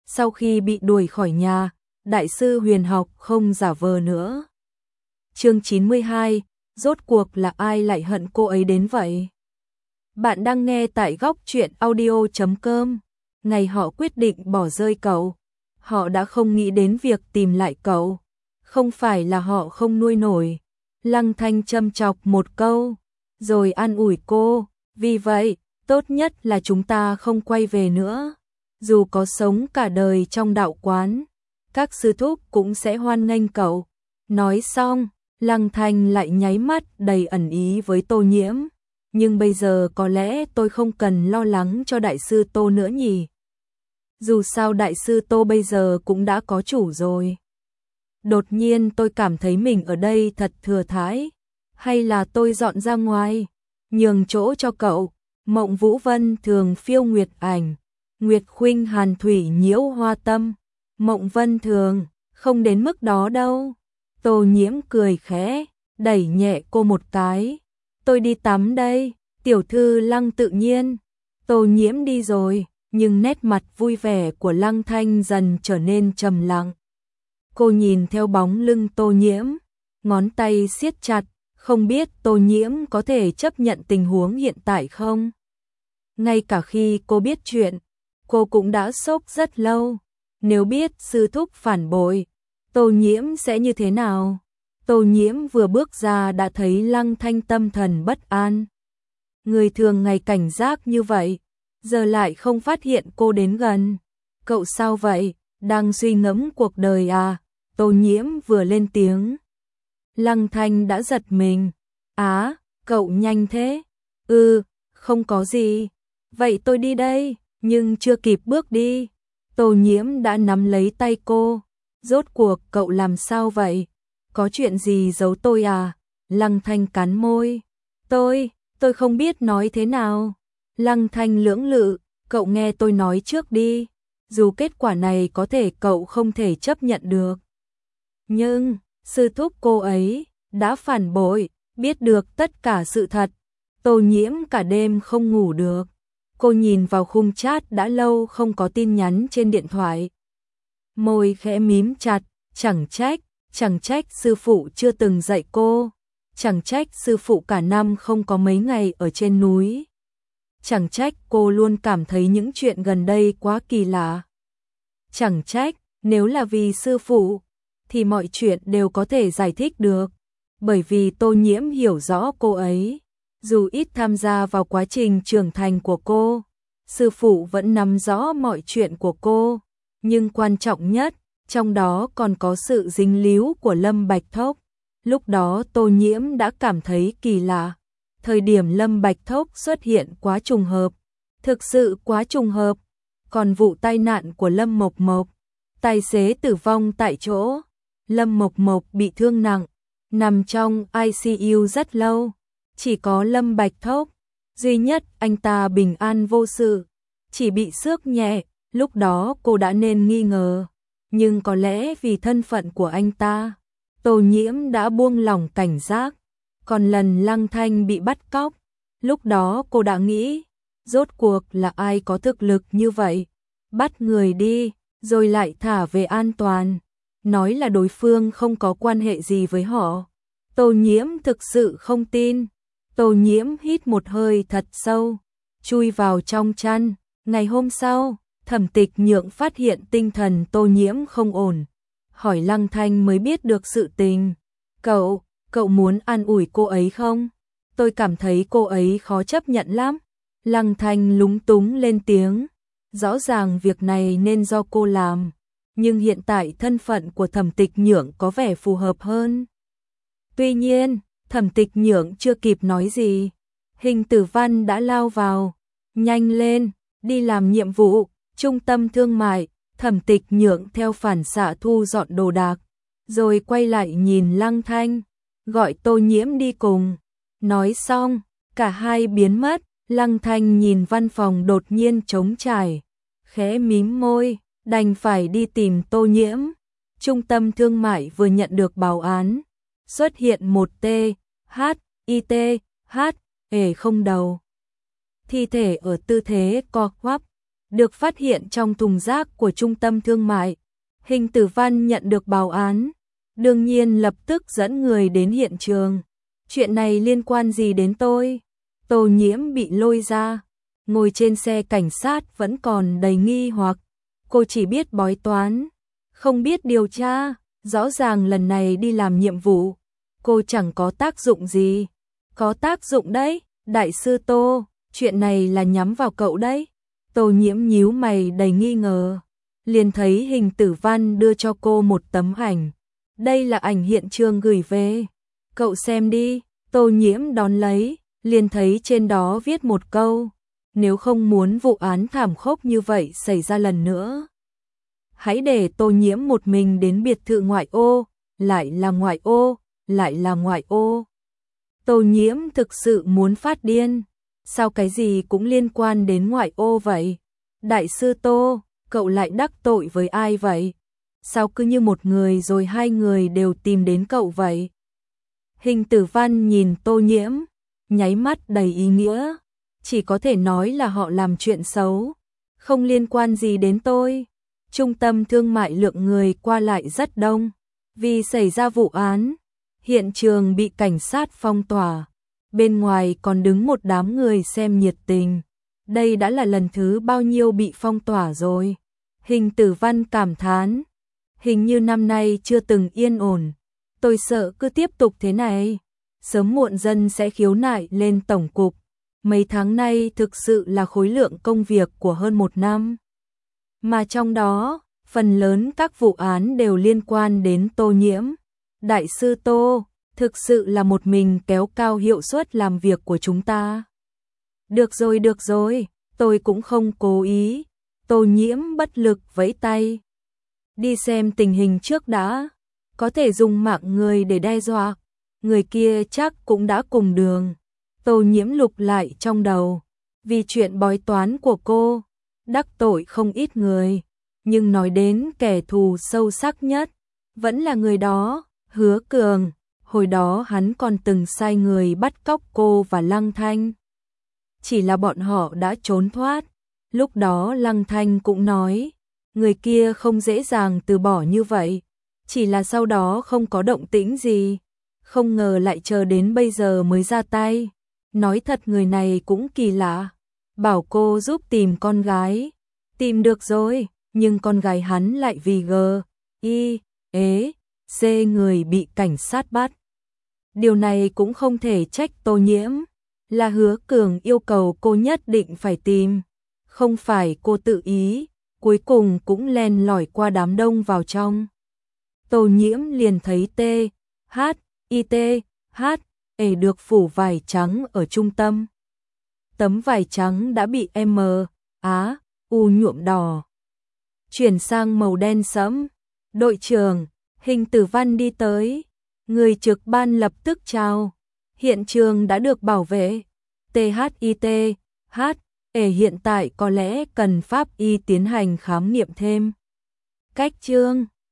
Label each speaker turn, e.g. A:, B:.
A: Sau khi bị đuổi khỏi nhà, đại sư huyền học không giả vờ nữa. Chương 92, rốt cuộc là ai lại hận cô ấy đến vậy? Bạn đang nghe tại góc truyện audio.com. Ngày họ quyết định bỏ rơi cậu, họ đã không nghĩ đến việc tìm lại cậu. Không phải là họ không nuôi nổi. Lăng Thanh châm chọc một câu, rồi an ủi cô, vì vậy, tốt nhất là chúng ta không quay về nữa. Dù có sống cả đời trong đạo quán, các sư thúc cũng sẽ hoan nghênh cậu. Nói xong, Lăng Thanh lại nháy mắt đầy ẩn ý với Tô Nhiễm. Nhưng bây giờ có lẽ tôi không cần lo lắng cho đại sư Tô nữa nhỉ. Dù sao đại sư Tô bây giờ cũng đã có chủ rồi. Đột nhiên tôi cảm thấy mình ở đây thật thừa thãi. Hay là tôi dọn ra ngoài, nhường chỗ cho cậu. Mộng Vũ Vân thường phiêu nguyệt ảnh, Nguyệt Khuynh hàn thủy nhiễu hoa tâm. Mộng Vân thường, không đến mức đó đâu. Tô Nhiễm cười khẽ, đẩy nhẹ cô một cái. Tôi đi tắm đây, tiểu thư Lăng tự nhiên. Tô Nhiễm đi rồi, nhưng nét mặt vui vẻ của Lăng Thanh dần trở nên trầm lặng. Cô nhìn theo bóng lưng Tô Nhiễm, ngón tay siết chặt, không biết Tô Nhiễm có thể chấp nhận tình huống hiện tại không? Ngay cả khi cô biết chuyện, cô cũng đã sốc rất lâu. Nếu biết sư thúc phản bội, Tô Nhiễm sẽ như thế nào? Tô Nhiễm vừa bước ra đã thấy Lăng Thanh tâm thần bất an. Người thường ngày cảnh giác như vậy, giờ lại không phát hiện cô đến gần. Cậu sao vậy? Đang suy ngẫm cuộc đời à? Tô Nhiễm vừa lên tiếng. Lăng Thanh đã giật mình. Á, cậu nhanh thế? Không có gì. Vậy tôi đi đây, nhưng chưa kịp bước đi. Tô Nhiễm đã nắm lấy tay cô. Rốt cuộc cậu làm sao vậy? Có chuyện gì giấu tôi à? Lăng Thanh cắn môi. Tôi không biết nói thế nào. Lăng Thanh lưỡng lự, cậu nghe tôi nói trước đi. Dù kết quả này có thể cậu không thể chấp nhận được. Nhưng, sư thúc cô ấy đã phản bội, biết được tất cả sự thật. Tô Nhiễm cả đêm không ngủ được. Cô nhìn vào khung chat đã lâu không có tin nhắn trên điện thoại. Môi khẽ mím chặt, chẳng trách sư phụ chưa từng dạy cô. Chẳng trách sư phụ cả năm không có mấy ngày ở trên núi. Chẳng trách cô luôn cảm thấy những chuyện gần đây quá kỳ lạ. Chẳng trách, nếu là vì sư phụ, thì mọi chuyện đều có thể giải thích được. Bởi vì Tô Nhiễm hiểu rõ cô ấy. Dù ít tham gia vào quá trình trưởng thành của cô, sư phụ vẫn nắm rõ mọi chuyện của cô. Nhưng quan trọng nhất, trong đó còn có sự dính líu của Lâm Bạch Thốc. Lúc đó Tô Nhiễm đã cảm thấy kỳ lạ. Thời điểm Lâm Bạch Thốc xuất hiện quá trùng hợp. Thực sự quá trùng hợp. Còn vụ tai nạn của Lâm Mộc Mộc, tài xế tử vong tại chỗ. Lâm Mộc Mộc bị thương nặng, nằm trong ICU rất lâu. Chỉ có Lâm Bạch Thốc, duy nhất anh ta bình an vô sự, chỉ bị xước nhẹ. Lúc đó cô đã nên nghi ngờ. Nhưng có lẽ vì thân phận của anh ta, Tô Nhiễm đã buông lỏng cảnh giác. Còn lần Lăng Thanh bị bắt cóc, lúc đó cô đã nghĩ, rốt cuộc là ai có thực lực như vậy, bắt người đi, rồi lại thả về an toàn, nói là đối phương không có quan hệ gì với họ. Tô Nhiễm thực sự không tin. Tô Nhiễm hít một hơi thật sâu, chui vào trong chăn. Ngày hôm sau, Thẩm Tịch Nhượng phát hiện tinh thần Tô Nhiễm không ổn, hỏi Lăng Thanh mới biết được sự tình. Cậu muốn an ủi cô ấy không? Tôi cảm thấy cô ấy khó chấp nhận lắm. Lăng Thanh lúng túng lên tiếng. Rõ ràng việc này nên do cô làm, nhưng hiện tại thân phận của Thẩm Tịch Nhượng có vẻ phù hợp hơn. Tuy nhiên, Thẩm Tịch Nhượng chưa kịp nói gì, Hình Tử Văn đã lao vào. Nhanh lên, đi làm nhiệm vụ. Trung tâm thương mại. Thẩm Tịch Nhượng theo phản xạ thu dọn đồ đạc, rồi quay lại nhìn Lăng Thanh, gọi Tô Nhiễm đi cùng. Nói xong, cả hai biến mất. Lăng Thanh nhìn văn phòng đột nhiên trống trải, khẽ mím môi, đành phải đi tìm Tô Nhiễm. Trung tâm thương mại vừa nhận được báo án, xuất hiện một THITH không đầu thi thể ở tư thế co quắp. được phát hiện trong thùng rác của trung tâm thương mại. Hình Tử Văn nhận được báo án, đương nhiên lập tức dẫn người đến hiện trường. Chuyện này liên quan gì đến tôi? Tô Nhiễm bị lôi ra, ngồi trên xe cảnh sát vẫn còn đầy nghi hoặc. Cô chỉ biết bói toán, không biết điều tra, rõ ràng lần này đi làm nhiệm vụ, cô chẳng có tác dụng gì. Có tác dụng đấy, đại sư Tô, chuyện này là nhắm vào cậu đấy. Tô Nhiễm nhíu mày đầy nghi ngờ, liền thấy Hình Tử Văn đưa cho cô một tấm ảnh. Đây là ảnh hiện trường gửi về, cậu xem đi. Tô Nhiễm đón lấy, liền thấy trên đó viết một câu: nếu không muốn vụ án thảm khốc như vậy xảy ra lần nữa, hãy để Tô Nhiễm một mình đến biệt thự ngoại ô. Lại là ngoại ô, lại là ngoại ô. Tô Nhiễm thực sự muốn phát điên. Sao cái gì cũng liên quan đến ngoại ô vậy? Đại sư Tô, cậu lại đắc tội với ai vậy? Sao cứ như một người rồi hai người đều tìm đến cậu vậy? Hình Tử Văn nhìn Tô Nhiễm, nháy mắt đầy ý nghĩa. Chỉ có thể nói là họ làm chuyện xấu, không liên quan gì đến tôi. Trung tâm thương mại lượng người qua lại rất đông. Vì xảy ra vụ án, hiện trường bị cảnh sát phong tỏa. Bên ngoài còn đứng một đám người xem nhiệt tình. Đây đã là lần thứ bao nhiêu bị phong tỏa rồi. Hình Tử Văn cảm thán, hình như năm nay chưa từng yên ổn. Tôi sợ cứ tiếp tục thế này, sớm muộn dân sẽ khiếu nại lên tổng cục. Mấy tháng nay thực sự là khối lượng công việc của hơn một năm. Mà trong đó, phần lớn các vụ án đều liên quan đến Tô Nhiễm. Đại sư Tô, thực sự là một mình kéo cao hiệu suất làm việc của chúng ta. Được rồi, tôi cũng không cố ý. Tô Nhiễm bất lực vẫy tay. Đi xem tình hình trước đã, có thể dùng mạng người để đe dọa. Người kia chắc cũng đã cùng đường. Tô Nhiễm lục lại trong đầu, vì chuyện bói toán của cô, đắc tội không ít người. Nhưng nói đến kẻ thù sâu sắc nhất, vẫn là người đó, Hứa Cường. Hồi đó hắn còn từng sai người bắt cóc cô và Lăng Thanh. Chỉ là bọn họ đã trốn thoát. Lúc đó Lăng Thanh cũng nói, người kia không dễ dàng từ bỏ như vậy. Chỉ là sau đó không có động tĩnh gì. Không ngờ lại chờ đến bây giờ mới ra tay. Nói thật người này cũng kỳ lạ. Bảo cô giúp tìm con gái. Tìm được rồi, nhưng con gái hắn lại vì C người bị cảnh sát bắt. Điều này cũng không thể trách Tô Nhiễm. Là Hứa Cường yêu cầu cô nhất định phải tìm. Không phải cô tự ý, cuối cùng cũng len lỏi qua đám đông vào trong. Tô Nhiễm liền thấy được phủ vải trắng ở trung tâm. Tấm vải trắng đã bị U nhuộm đỏ, chuyển sang màu đen sẫm. Đội trưởng, Hình Tử Văn đi tới. Người trực ban lập tức chào. Hiện trường đã được bảo vệ. Hiện tại có lẽ cần pháp y tiến hành khám nghiệm thêm. Cách chương